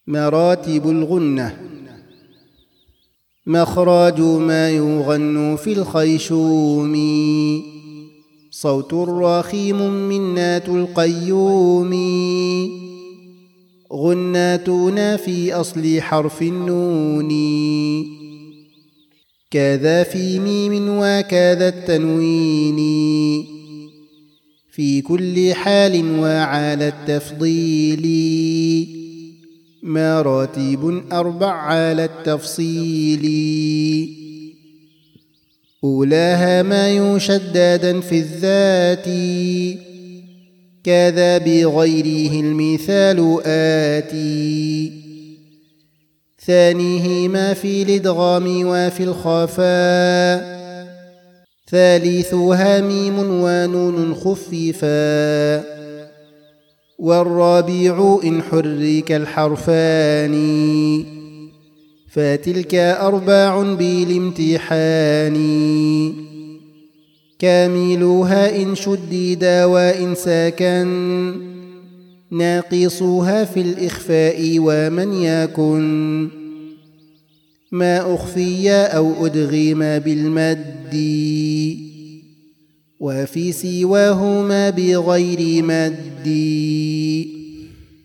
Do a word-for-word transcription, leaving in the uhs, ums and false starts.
مراتب الغنة. مخرج ما يغن في الخيشوم، صوت رخيم منات القيوم، غناتنا في أصل حرف النون، كذا في ميم وكذا التنوين، في كل حال وعلى التفضيل، مراتب أربع على التفصيل. أولاها ما يشددا في الذات، كذا بغيره المثال آتي، ثانيه ما في الإدغام وفي الخفاء، ثالثها ميم ونون خففا، والرابع إن حرك الحرفان، فتلك أرباع بالامتحان، كاملها إن شدد وإن سكن، ناقصها في الإخفاء ومن يكن، ما أخفي أو أدغم بالمد، وفي سواهما بغير مد.